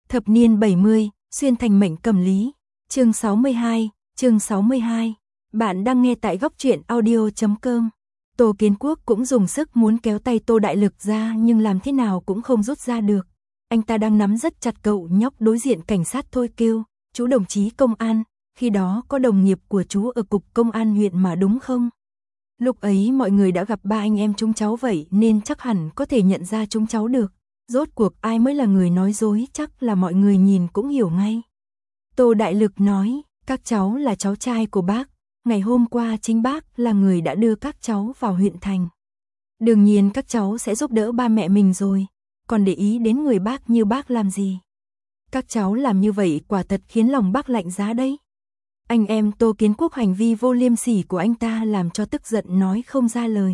Thập niên 70, xuyên thành mệnh cầm lý. Chương 62, chương 62. Bạn đang nghe tại góc truyện audio.com. Tô Kiến Quốc cũng dùng sức muốn kéo tay Tô Đại Lực ra nhưng làm thế nào cũng không rút ra được. Anh ta đang nắm rất chặt cậu nhóc đối diện cảnh sát thôi kêu, chú đồng chí công an, khi đó có đồng nghiệp của chú ở cục công an huyện mà đúng không? Lúc ấy mọi người đã gặp ba anh em chúng cháu vậy nên chắc hẳn có thể nhận ra chúng cháu được. Rốt cuộc ai mới là người nói dối chắc là mọi người nhìn cũng hiểu ngay. Tô Đại Lực nói, các cháu là cháu trai của bác, ngày hôm qua chính bác là người đã đưa các cháu vào huyện thành. Đương nhiên các cháu sẽ giúp đỡ ba mẹ mình rồi, còn để ý đến người bác như bác làm gì. Các cháu làm như vậy quả thật khiến lòng bác lạnh giá đấy. Anh em Tô Kiến Quốc hành vi vô liêm sỉ của anh ta làm cho tức giận nói không ra lời.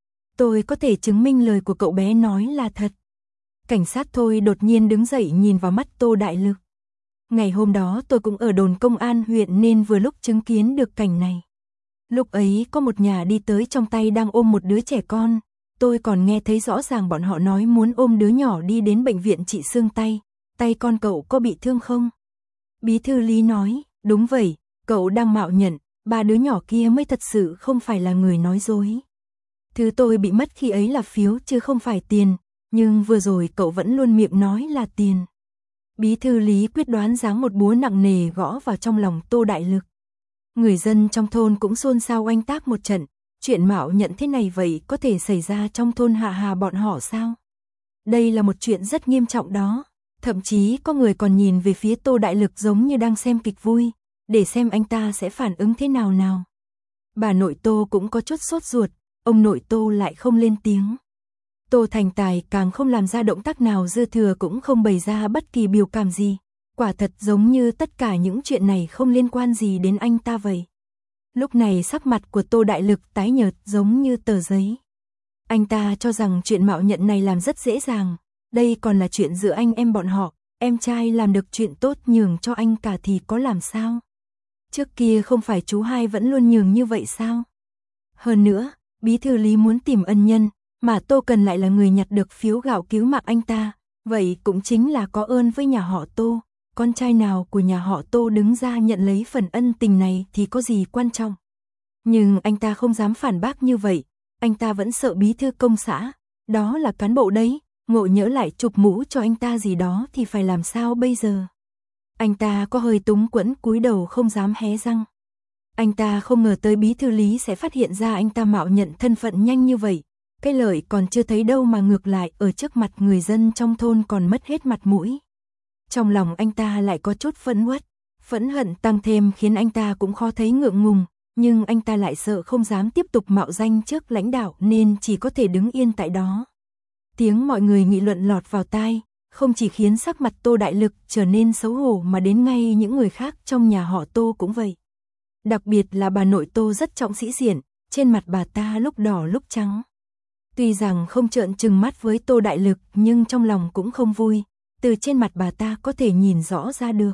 Tôi có thể chứng minh lời của cậu bé nói là thật. Cảnh sát Thôi đột nhiên đứng dậy nhìn vào mắt Tô Đại Lực. Ngày hôm đó tôi cũng ở đồn công an huyện nên vừa lúc chứng kiến được cảnh này. Lúc ấy có một nhà đi tới trong tay đang ôm một đứa trẻ con. Tôi còn nghe thấy rõ ràng bọn họ nói muốn ôm đứa nhỏ đi đến bệnh viện trị xương tay. Tay con cậu có bị thương không? Bí thư Lý nói, đúng vậy, cậu đang mạo nhận, ba đứa nhỏ kia mới thật sự không phải là người nói dối. Thứ tôi bị mất khi ấy là phiếu chứ không phải tiền, nhưng vừa rồi cậu vẫn luôn miệng nói là tiền. Bí thư Lý quyết đoán giáng một búa nặng nề gõ vào trong lòng Tô Đại Lực. Người dân trong thôn cũng xôn xao oanh tạc một trận, chuyện mạo nhận thế này vậy có thể xảy ra trong thôn Hạ Hà bọn họ sao? Đây là một chuyện rất nghiêm trọng đó, thậm chí có người còn nhìn về phía Tô Đại Lực giống như đang xem kịch vui, để xem anh ta sẽ phản ứng thế nào nào. Bà nội Tô cũng có chút sốt ruột, ông nội Tô lại không lên tiếng. Tô Thành Tài càng không làm ra động tác nào dư thừa cũng không bày ra bất kỳ biểu cảm gì. Quả thật giống như tất cả những chuyện này không liên quan gì đến anh ta vậy. Lúc này sắc mặt của Tô Đại Lực tái nhợt giống như tờ giấy. Anh ta cho rằng chuyện mạo nhận này làm rất dễ dàng. Đây còn là chuyện giữa anh em bọn họ. Em trai làm được chuyện tốt nhường cho anh cả thì có làm sao? Trước kia không phải chú hai vẫn luôn nhường như vậy sao? Hơn nữa, bí thư Lý muốn tìm ân nhân, mà Tô Cần lại là người nhặt được phiếu gạo cứu mạng anh ta, vậy cũng chính là có ơn với nhà họ Tô. Con trai nào của nhà họ Tô đứng ra nhận lấy phần ân tình này thì có gì quan trọng. Nhưng anh ta không dám phản bác như vậy, anh ta vẫn sợ bí thư công xã, đó là cán bộ đấy, ngộ nhỡ lại chụp mũ cho anh ta gì đó thì phải làm sao bây giờ. Anh ta có hơi túng quẫn cúi đầu không dám hé răng. Anh ta không ngờ tới bí thư Lý sẽ phát hiện ra anh ta mạo nhận thân phận nhanh như vậy. Cái lợi còn chưa thấy đâu mà ngược lại ở trước mặt người dân trong thôn còn mất hết mặt mũi. Trong lòng anh ta lại có chút phẫn uất, phẫn hận tăng thêm khiến anh ta cũng khó thấy ngượng ngùng, nhưng anh ta lại sợ không dám tiếp tục mạo danh trước lãnh đạo nên chỉ có thể đứng yên tại đó. Tiếng mọi người nghị luận lọt vào tai, không chỉ khiến sắc mặt Tô Đại Lực trở nên xấu hổ mà đến ngay những người khác trong nhà họ Tô cũng vậy. Đặc biệt là bà nội Tô rất trọng sĩ diện, trên mặt bà ta lúc đỏ lúc trắng. Tuy rằng không trợn trừng mắt với Tô Đại Lực nhưng trong lòng cũng không vui, từ trên mặt bà ta có thể nhìn rõ ra được.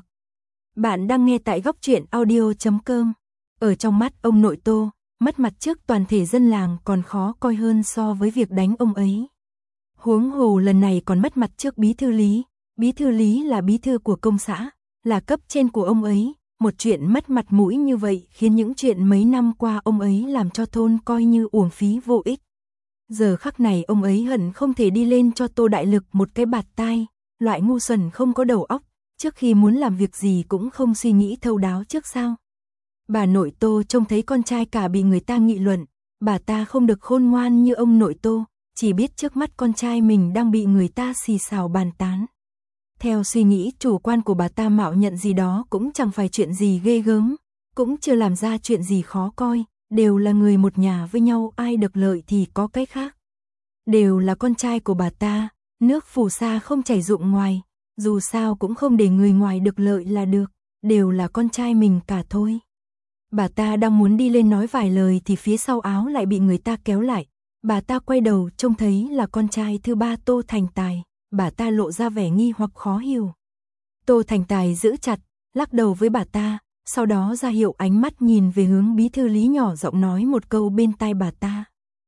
Bạn đang nghe tại góc truyện audio.com. Ở trong mắt ông nội Tô, mất mặt trước toàn thể dân làng còn khó coi hơn so với việc đánh ông ấy. Huống hồ lần này còn mất mặt trước bí thư Lý. Bí thư Lý là bí thư của công xã, là cấp trên của ông ấy. Một chuyện mất mặt mũi như vậy khiến những chuyện mấy năm qua ông ấy làm cho thôn coi như uổng phí vô ích. Giờ khắc này ông ấy hận không thể đi lên cho Tô Đại Lực một cái bạt tai, loại ngu xuẩn không có đầu óc, trước khi muốn làm việc gì cũng không suy nghĩ thấu đáo trước sao. Bà nội Tô trông thấy con trai cả bị người ta nghị luận, bà ta không được khôn ngoan như ông nội Tô, chỉ biết trước mắt con trai mình đang bị người ta xì xào bàn tán. Theo suy nghĩ chủ quan của bà ta mạo nhận gì đó cũng chẳng phải chuyện gì ghê gớm, cũng chưa làm ra chuyện gì khó coi, đều là người một nhà với nhau ai được lợi thì có cái khác. Đều là con trai của bà ta, nước phù sa không chảy rụng ngoài, dù sao cũng không để người ngoài được lợi là được, đều là con trai mình cả thôi. Bà ta đang muốn đi lên nói vài lời thì phía sau áo lại bị người ta kéo lại, bà ta quay đầu trông thấy là con trai thứ ba Tô Thành Tài, bà ta lộ ra vẻ nghi hoặc khó hiểu. Tô Thành Tài giữ chặt, lắc đầu với bà ta, sau đó ra hiệu ánh mắt nhìn về hướng bí thư Lý nhỏ giọng nói một câu bên tai bà ta.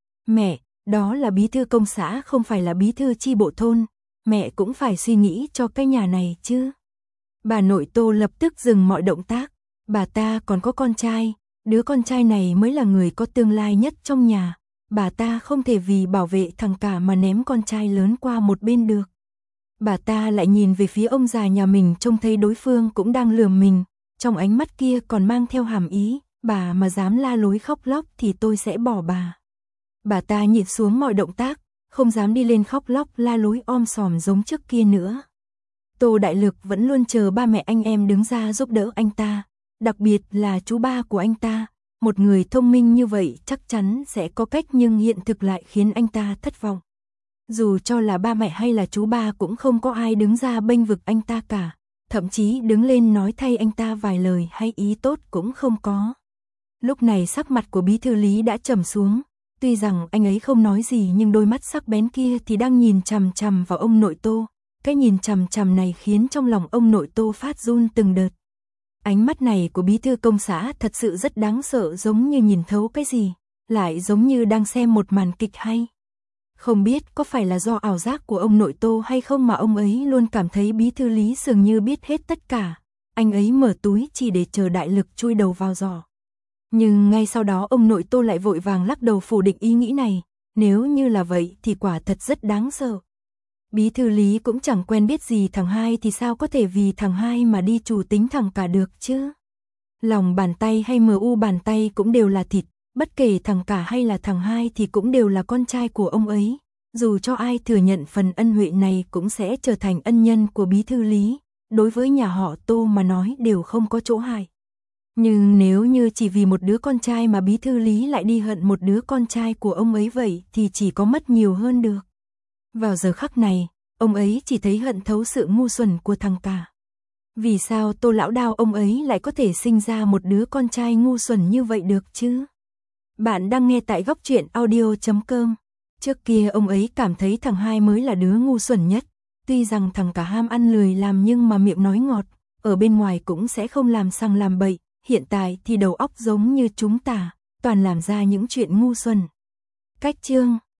Mẹ, đó là bí thư công xã không phải là bí thư chi bộ thôn, mẹ cũng phải suy nghĩ cho cái nhà này chứ. Bà nội Tô lập tức dừng mọi động tác. Bà ta còn có con trai, đứa con trai này mới là người có tương lai nhất trong nhà. Bà ta không thể vì bảo vệ thằng cả mà ném con trai lớn qua một bên được. Bà ta lại nhìn về phía ông già nhà mình, trông thấy đối phương cũng đang lườm mình. Trong ánh mắt kia còn mang theo hàm ý, bà mà dám la lối khóc lóc thì tôi sẽ bỏ bà. Bà ta nhịn xuống mọi động tác, không dám đi lên khóc lóc la lối om sòm giống trước kia nữa. Tô Đại Lực vẫn luôn chờ ba mẹ anh em đứng ra giúp đỡ anh ta, đặc biệt là chú ba của anh ta. Một người thông minh như vậy chắc chắn sẽ có cách, nhưng hiện thực lại khiến anh ta thất vọng. Dù cho là ba mẹ hay là chú ba cũng không có ai đứng ra bênh vực anh ta cả, thậm chí đứng lên nói thay anh ta vài lời hay ý tốt cũng không có. Lúc này sắc mặt của bí thư Lý đã trầm xuống, tuy rằng anh ấy không nói gì nhưng đôi mắt sắc bén kia thì đang nhìn chằm chằm vào ông nội Tô. Cái nhìn chằm chằm này khiến trong lòng ông nội Tô phát run từng đợt. Ánh mắt này của bí thư công xã thật sự rất đáng sợ, giống như nhìn thấu cái gì, lại giống như đang xem một màn kịch hay. Không biết có phải là do ảo giác của ông nội Tô hay không mà ông ấy luôn cảm thấy bí thư Lý dường như biết hết tất cả. Anh ấy mở túi chỉ để chờ Đại Lực chui đầu vào giỏ. Nhưng ngay sau đó ông nội Tô lại vội vàng lắc đầu phủ định ý nghĩ này. Nếu như là vậy thì quả thật rất đáng sợ. Bí thư Lý cũng chẳng quen biết gì thằng hai thì sao có thể vì thằng hai mà đi chủ tính thằng cả được chứ. Lòng bàn tay hay MU bàn tay cũng đều là thịt, bất kể thằng cả hay là thằng hai thì cũng đều là con trai của ông ấy. Dù cho ai thừa nhận phần ân huệ này cũng sẽ trở thành ân nhân của bí thư Lý, đối với nhà họ Tô mà nói đều không có chỗ hại. Nhưng nếu như chỉ vì một đứa con trai mà bí thư Lý lại đi hận một đứa con trai của ông ấy vậy thì chỉ có mất nhiều hơn được. Vào giờ khắc này, ông ấy chỉ thấy hận thấu sự ngu xuẩn của thằng cả. Vì sao Tô lão đao ông ấy lại có thể sinh ra một đứa con trai ngu xuẩn như vậy được chứ? Bạn đang nghe tại Góc Truyện Audio.com. Trước kia ông ấy cảm thấy thằng hai mới là đứa ngu xuẩn nhất. Tuy rằng thằng cả ham ăn lười làm nhưng mà miệng nói ngọt, ở bên ngoài cũng sẽ không làm sằng làm bậy. Hiện tại thì đầu óc giống như chúng ta, toàn làm ra những chuyện ngu xuẩn. Cách chương